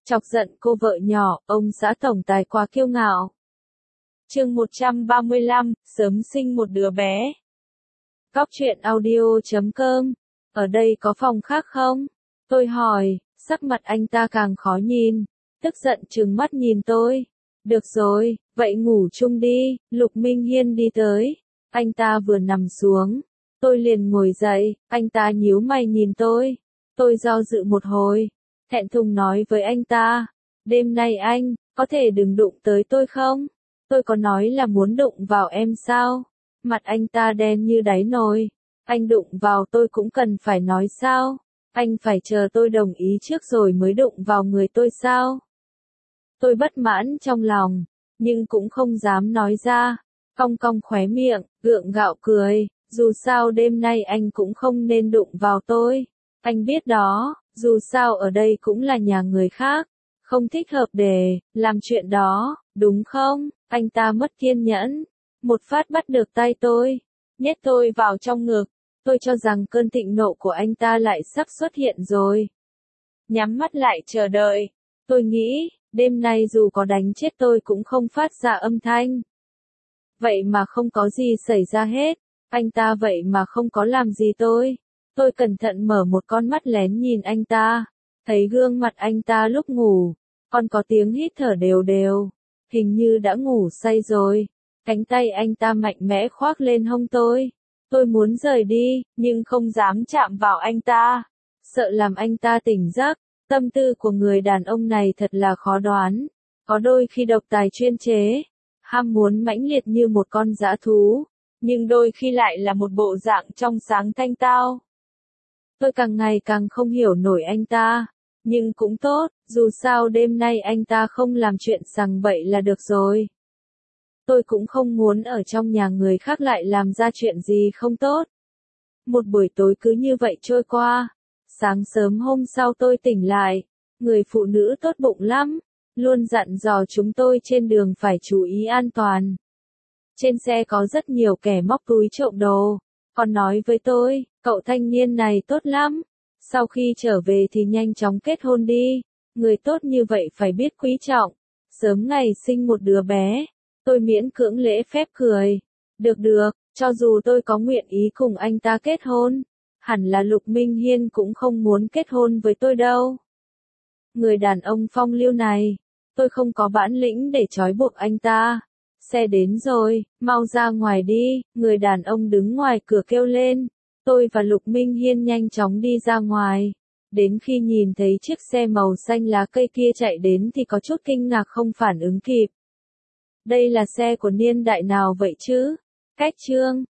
Chọc giận cô vợ nhỏ, ông xã tổng tài quá kiêu ngạo. Chương 135, sớm sinh một đứa bé. Góc truyện audio.com. Ở đây có phòng khác không? Tôi hỏi, sắc mặt anh ta càng khó nhìn, tức giận trừng mắt nhìn tôi. Được rồi, vậy ngủ chung đi. Lục Minh Hiên đi tới. Anh ta vừa nằm xuống, tôi liền ngồi dậy, anh ta nhíu mày nhìn tôi. Tôi do dự một hồi, thẹn thùng nói với anh ta, đêm nay anh, có thể đừng đụng tới tôi không? Tôi có nói là muốn đụng vào em sao? Mặt anh ta đen như đáy nồi. Anh đụng vào tôi cũng cần phải nói sao? Anh phải chờ tôi đồng ý trước rồi mới đụng vào người tôi sao? Tôi bất mãn trong lòng, nhưng cũng không dám nói ra. Cong cong khóe miệng, gượng gạo cười, dù sao đêm nay anh cũng không nên đụng vào tôi. Anh biết đó, dù sao ở đây cũng là nhà người khác, không thích hợp để làm chuyện đó, đúng không? Anh ta mất kiên nhẫn, một phát bắt được tay tôi, nhét tôi vào trong ngực. Tôi cho rằng cơn thịnh nộ của anh ta lại sắp xuất hiện rồi. Nhắm mắt lại chờ đợi. Tôi nghĩ, đêm nay dù có đánh chết tôi cũng không phát ra âm thanh. Vậy mà không có gì xảy ra hết. Anh ta vậy mà không có làm gì tôi. Tôi cẩn thận mở một con mắt lén nhìn anh ta. Thấy gương mặt anh ta lúc ngủ. Còn có tiếng hít thở đều đều. Hình như đã ngủ say rồi. Cánh tay anh ta mạnh mẽ khoác lên hông tôi. Tôi muốn rời đi, nhưng không dám chạm vào anh ta. Sợ làm anh ta tỉnh giấc. Tâm tư của người đàn ông này thật là khó đoán. Có đôi khi độc tài chuyên chế. Ham muốn mãnh liệt như một con dã thú. Nhưng đôi khi lại là một bộ dạng trong sáng thanh tao. Tôi càng ngày càng không hiểu nổi anh ta. Nhưng cũng tốt, dù sao đêm nay anh ta không làm chuyện sằng bậy là được rồi. Tôi cũng không muốn ở trong nhà người khác lại làm ra chuyện gì không tốt. Một buổi tối cứ như vậy trôi qua. Sáng sớm hôm sau tôi tỉnh lại. Người phụ nữ tốt bụng lắm. Luôn dặn dò chúng tôi trên đường phải chú ý an toàn. Trên xe có rất nhiều kẻ móc túi trộm đồ. Còn nói với tôi, cậu thanh niên này tốt lắm. Sau khi trở về thì nhanh chóng kết hôn đi. Người tốt như vậy phải biết quý trọng. Sớm ngày sinh một đứa bé. Tôi miễn cưỡng lễ phép cười. Được được, cho dù tôi có nguyện ý cùng anh ta kết hôn. Hẳn là Lục Minh Hiên cũng không muốn kết hôn với tôi đâu. Người đàn ông phong lưu này. Tôi không có bản lĩnh để trói buộc anh ta. Xe đến rồi, mau ra ngoài đi. Người đàn ông đứng ngoài cửa kêu lên. Tôi và Lục Minh Hiên nhanh chóng đi ra ngoài. Đến khi nhìn thấy chiếc xe màu xanh lá cây kia chạy đến thì có chút kinh ngạc không phản ứng kịp. Đây là xe của niên đại nào vậy chứ? Cách chương